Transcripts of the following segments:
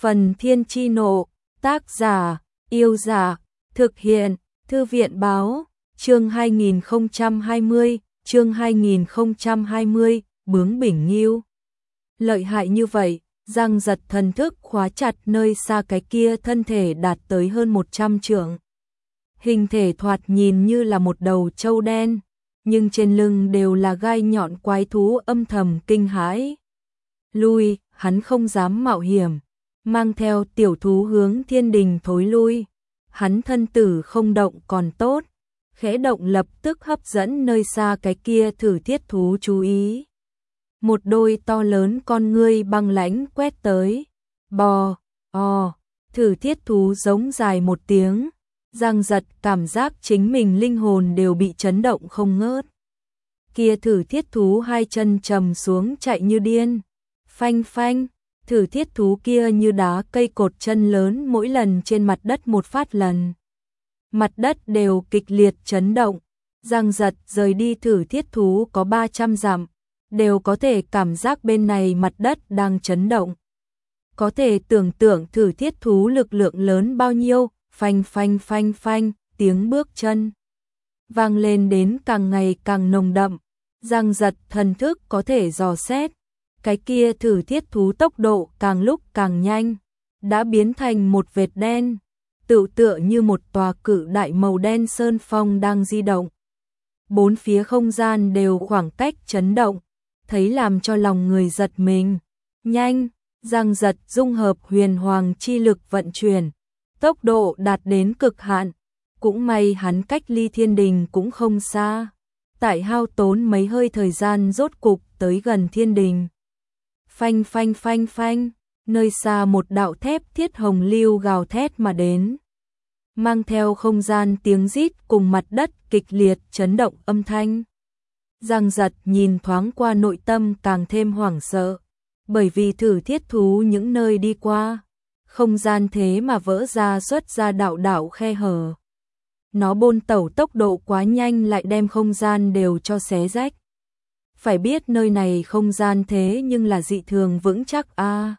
Phần Thiên Chi Nộ, tác giả, Yêu Giả, thực hiện, Thư viện Báo, chương 2020, bướng bỉnh nghiêu. Lợi hại như vậy, Giang Giật thần thức khóa chặt nơi xa cái kia thân thể đạt tới hơn 100 trượng. Hình thể thoạt nhìn như là một đầu trâu đen, nhưng trên lưng đều là gai nhọn quái thú âm thầm kinh hãi. Lui, hắn không dám mạo hiểm, mang theo tiểu thú hướng thiên đình thối lui. Hắn thân tử không động còn tốt, khẽ động lập tức hấp dẫn nơi xa cái kia thử thiết thú chú ý. Một đôi to lớn con ngươi băng lãnh quét tới. Bò, thử thiết thú giống dài một tiếng. Giang Giật cảm giác chính mình linh hồn đều bị chấn động không ngớt. Kia thử thiết thú hai chân trầm xuống chạy như điên. Phanh phanh, thử thiết thú kia như đá cây cột chân lớn mỗi lần trên mặt đất một phát lần. Mặt đất đều kịch liệt chấn động. Giang Giật rời đi thử thiết thú có 300 dặm, đều có thể cảm giác bên này mặt đất đang chấn động. Có thể tưởng tượng thử thiết thú lực lượng lớn bao nhiêu. Phanh phanh phanh phanh, tiếng bước chân vang lên đến càng ngày càng nồng đậm. Giang Giật thần thức có thể dò xét, cái kia thử thiết thú tốc độ càng lúc càng nhanh, đã biến thành một vệt đen, tựa như một tòa cự đại màu đen sơn phong đang di động. Bốn phía không gian đều khoảng cách chấn động, thấy làm cho lòng người giật mình. Nhanh, Giang Giật dung hợp huyền hoàng chi lực vận chuyển, tốc độ đạt đến cực hạn. Cũng may hắn cách ly thiên đình cũng không xa, tại hao tốn mấy hơi thời gian rốt cục tới gần thiên đình. Phanh phanh phanh phanh, nơi xa một đạo thép thiết hồng lưu gào thét mà đến, mang theo không gian tiếng rít cùng mặt đất kịch liệt chấn động âm thanh. Giang Giật nhìn thoáng qua nội tâm càng thêm hoảng sợ, bởi vì thử thiết thú những nơi đi qua, không gian thế mà vỡ ra xuất ra đạo khe hở. Nó bôn tẩu tốc độ quá nhanh lại đem không gian đều cho xé rách. Phải biết nơi này không gian thế nhưng là dị thường vững chắc a.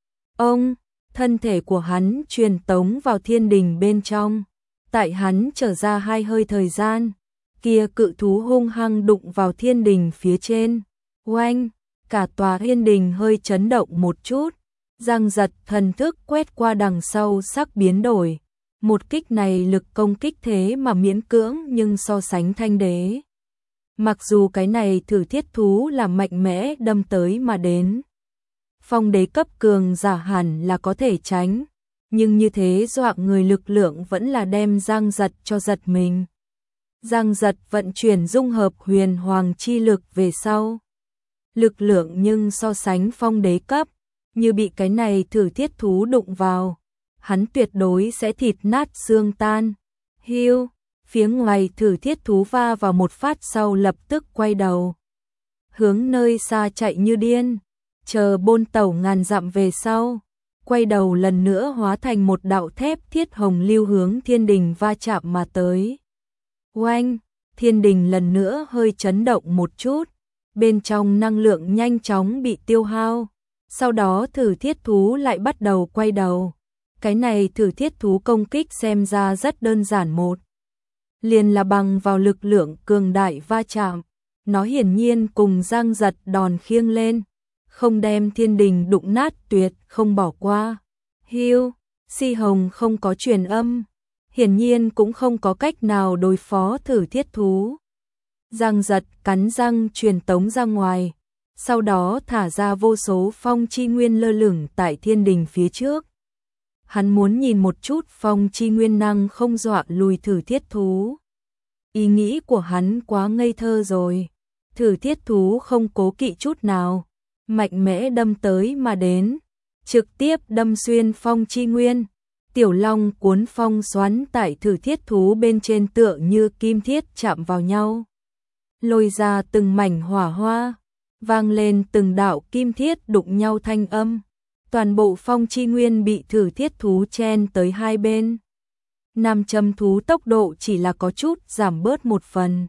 Ông, thân thể của hắn truyền tống vào thiên đình bên trong. Tại hắn trở ra hai hơi thời gian, kia cự thú hung hăng đụng vào thiên đình phía trên. Oanh, cả tòa thiên đình hơi chấn động một chút. Giang Giật thần thức quét qua đằng sau sắc biến đổi. Một kích này lực công kích thế mà miễn cưỡng nhưng so sánh thanh đế. Mặc dù cái này thử thiết thú là mạnh mẽ đâm tới mà đến, phong đế cấp cường giả hẳn là có thể tránh, nhưng như thế dọa người lực lượng vẫn là đem Giang Giật cho giật mình. Giang Giật vận chuyển dung hợp huyền hoàng chi lực về sau. Lực lượng nhưng so sánh phong đế cấp, như bị cái này thử thiết thú đụng vào, hắn tuyệt đối sẽ thịt nát xương tan. Hiu, phía ngoài thử thiết thú va vào một phát sau lập tức quay đầu, hướng nơi xa chạy như điên, chờ bôn tẩu ngàn dặm về sau, quay đầu lần nữa hóa thành một đạo thép thiết hồng lưu hướng thiên đình va chạm mà tới. Oanh, thiên đình lần nữa hơi chấn động một chút, bên trong năng lượng nhanh chóng bị tiêu hao. Sau đó thử thiết thú lại bắt đầu quay đầu. Cái này thử thiết thú công kích xem ra rất đơn giản, một liền là bằng vào lực lượng cường đại va chạm. Nó hiển nhiên cùng Giang Giật đòn khiêng lên, không đem thiên đình đụng nát tuyệt không bỏ qua. Hiu, Si Hồng không có truyền âm, hiển nhiên cũng không có cách nào đối phó thử thiết thú. Giang Giật cắn răng truyền tống ra ngoài, sau đó thả ra vô số phong chi nguyên lơ lửng tại thiên đình phía trước. Hắn muốn nhìn một chút phong chi nguyên năng không dọa lùi thử thiết thú. Ý nghĩ của hắn quá ngây thơ rồi. Thử thiết thú không cố kỵ chút nào, mạnh mẽ đâm tới mà đến, trực tiếp đâm xuyên phong chi nguyên. Tiểu long cuốn phong xoắn tại thử thiết thú bên trên tựa như kim thiết chạm vào nhau, lôi ra từng mảnh hỏa hoa, vang lên từng đạo kim thiết đụng nhau thanh âm. Toàn bộ phong chi nguyên bị thử thiết thú chen tới hai bên. Nam châm thú tốc độ chỉ là có chút giảm bớt một phần.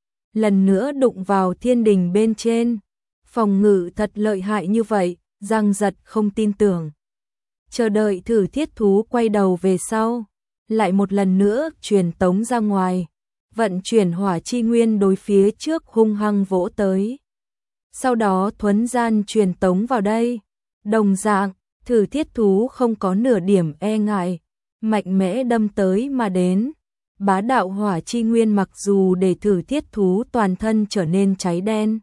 Lần nữa đụng vào thiên đình bên trên. Phòng ngự thật lợi hại như vậy, Giang Giật không tin tưởng. chờ đợi thử thiết thú quay đầu về sau, lại một lần nữa truyền tống ra ngoài, vận chuyển hỏa chi nguyên đối phía trước hung hăng vỗ tới. Sau đó thuấn gian truyền tống vào đây, đồng dạng, thử thiết thú không có nửa điểm e ngại, mạnh mẽ đâm tới mà đến. Bá đạo hỏa chi nguyên mặc dù để thử thiết thú toàn thân trở nên cháy đen,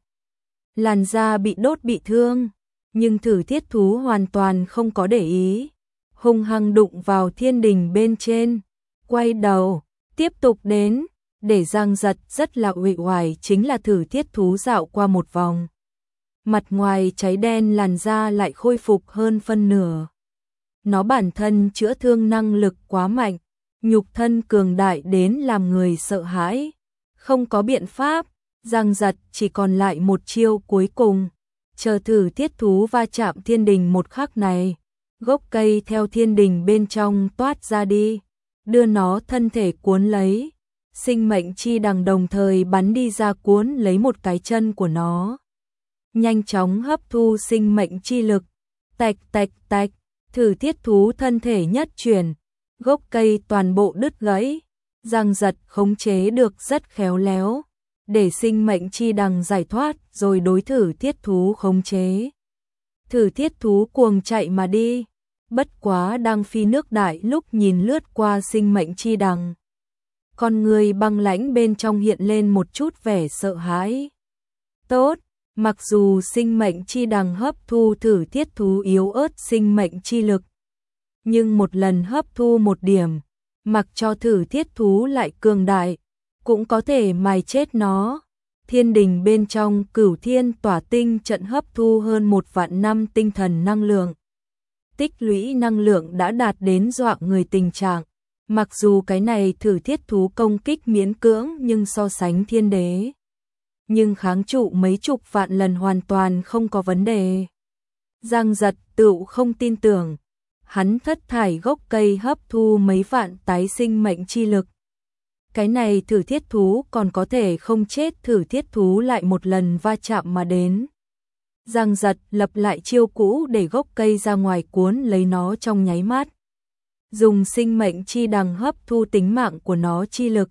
làn da bị đốt bị thương, nhưng thử thiết thú hoàn toàn không có để ý, hung hăng đụng vào thiên đình bên trên, quay đầu, tiếp tục đến, để Giang Giật rất là uể oải chính là thử thiết thú dạo qua một vòng. Mặt ngoài cháy đen làn da lại khôi phục hơn phân nửa. Nó bản thân chữa thương năng lực quá mạnh, nhục thân cường đại đến làm người sợ hãi. Không có biện pháp, Giang Giật chỉ còn lại một chiêu cuối cùng. Chờ thử thiết thú va chạm thiên đình một khắc này, gốc cây theo thiên đình bên trong toát ra đi, đưa nó thân thể cuốn lấy. Sinh mệnh chi đằng đồng thời bắn đi ra cuốn lấy một cái chân của nó. Nhanh chóng hấp thu sinh mệnh chi lực, tạch tạch tạch, thử thiết thú thân thể nhất chuyển, gốc cây toàn bộ đứt gãy. Giang Giật khống chế được rất khéo léo, để sinh mệnh chi đằng giải thoát rồi đối thử thiết thú khống chế. Thử thiết thú cuồng chạy mà đi, bất quá đang phi nước đại lúc nhìn lướt qua sinh mệnh chi đằng. Con người băng lãnh bên trong hiện lên một chút vẻ sợ hãi. Tốt, mặc dù sinh mệnh chi đằng hấp thu thử thiết thú yếu ớt sinh mệnh chi lực, nhưng một lần hấp thu một điểm, mặc cho thử thiết thú lại cường đại, cũng có thể mài chết nó. Thiên đình bên trong Cửu Thiên Tỏa Tinh trận hấp thu hơn 1 vạn năm tinh thần năng lượng. Tích lũy năng lượng đã đạt đến dọa người tình trạng. Mặc dù cái này thử thiết thú công kích miễn cưỡng nhưng so sánh thiên đế, nhưng kháng trụ mấy chục vạn lần hoàn toàn không có vấn đề. Giang Giật tựu không tin tưởng, hắn thất thải gốc cây hấp thu mấy vạn tái sinh mệnh chi lực. Cái này thử thiết thú còn có thể không chết, thử thiết thú lại một lần va chạm mà đến. Giang Giật lập lại chiêu cũ để gốc cây ra ngoài cuốn lấy nó trong nháy mắt. Dùng sinh mệnh chi đằng hấp thu tính mạng của nó chi lực.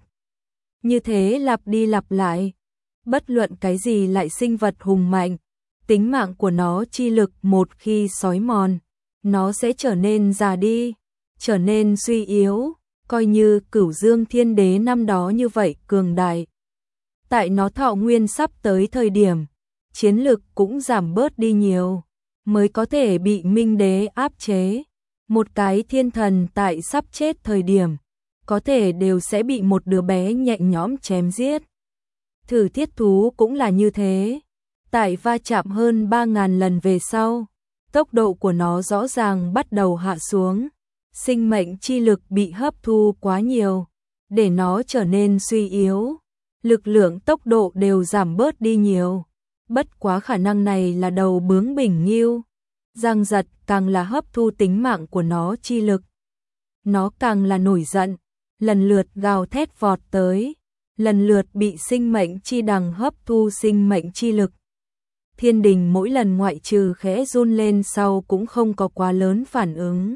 Như thế lặp đi lặp lại, bất luận cái gì lại sinh vật hùng mạnh, tính mạng của nó chi lực một khi xói mòn, nó sẽ trở nên già đi, trở nên suy yếu, coi như Cửu Dương Thiên Đế năm đó như vậy cường đại. Tại nó thọ nguyên sắp tới thời điểm, chiến lực cũng giảm bớt đi nhiều, mới có thể bị Minh Đế áp chế. Một cái thiên thần tại sắp chết thời điểm, có thể đều sẽ bị một đứa bé nhẹ nhõm chém giết. Thử thiết thú cũng là như thế. Tại va chạm hơn 3.000 lần về sau, tốc độ của nó rõ ràng bắt đầu hạ xuống. Sinh mệnh chi lực bị hấp thu quá nhiều, để nó trở nên suy yếu. Lực lượng tốc độ đều giảm bớt đi nhiều. Bất quá khả năng này là đầu bướng bỉnh nghêu. Giang Giật càng là hấp thu tính mạng của nó chi lực, nó càng là nổi giận, lần lượt gào thét vọt tới, lần lượt bị sinh mệnh chi đằng hấp thu sinh mệnh chi lực. Thiên đình mỗi lần ngoại trừ khẽ run lên sau cũng không có quá lớn phản ứng.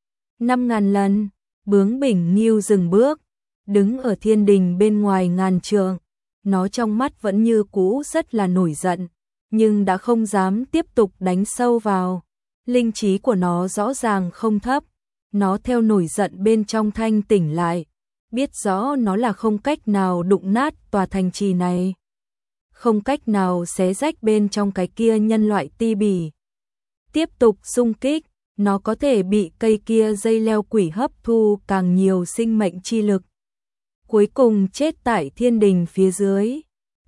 5.000 lần, bướng bỉnh nghêu dừng bước, đứng ở thiên đình bên ngoài ngàn trượng, nó trong mắt vẫn như cũ rất là nổi giận, nhưng đã không dám tiếp tục đánh sâu vào. Linh trí của nó rõ ràng không thấp, nó theo nổi giận bên trong thanh tỉnh lại, biết rõ nó là không cách nào đụng nát tòa thành trì này, không cách nào xé rách bên trong cái kia nhân loại ti bỉ. Tiếp tục xung kích, nó có thể bị cây kia dây leo quỷ hấp thu càng nhiều sinh mệnh chi lực. Cuối cùng chết tại thiên đình phía dưới.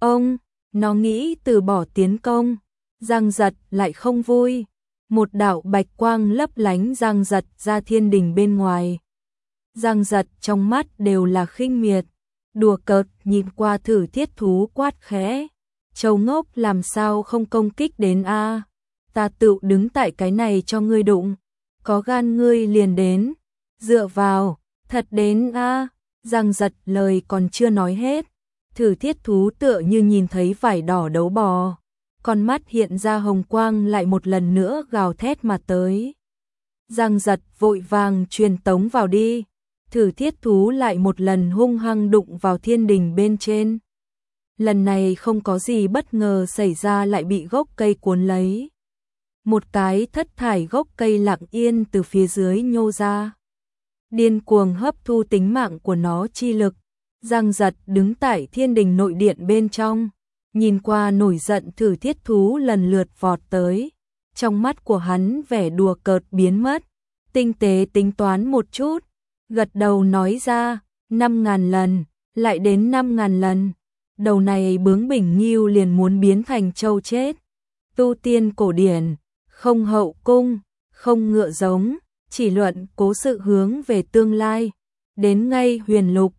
Nó nghĩ từ bỏ tiến công, Giang Giật lại không vui. Một đạo bạch quang lấp lánh Giang Giật ra thiên đình bên ngoài. Giang Giật trong mắt đều là khinh miệt, đùa cợt nhìn qua thử thiết thú quát khẽ. Châu ngốc làm sao không công kích đến a? Ta tự đứng tại cái này cho ngươi đụng, có gan ngươi liền đến, dựa vào, thật đến a. Giang Giật lời còn chưa nói hết, thử thiết thú tựa như nhìn thấy vải đỏ đấu bò. Con mắt hiện ra hồng quang lại một lần nữa gào thét mà tới. Giang Giật vội vàng truyền tống vào đi. Thử thiết thú lại một lần hung hăng đụng vào thiên đình bên trên. Lần này không có gì bất ngờ xảy ra, lại bị gốc cây cuốn lấy. Một cái thất thải gốc cây lặng yên từ phía dưới nhô ra, điên cuồng hấp thu tính mạng của nó chi lực. Giang Giật đứng tại thiên đình nội điện bên trong, nhìn qua nổi giận thử thiết thú lần lượt vọt tới. Trong mắt của hắn vẻ đùa cợt biến mất, tinh tế tính toán một chút, gật đầu nói ra, 5.000 lần, lại đến 5.000 lần. Đầu này bướng bỉnh nghiêu liền muốn biến thành trâu chết. Tu tiên cổ điển, không hậu cung, không ngựa giống, chỉ luận cố sự hướng về tương lai. Đến ngay huyền lục,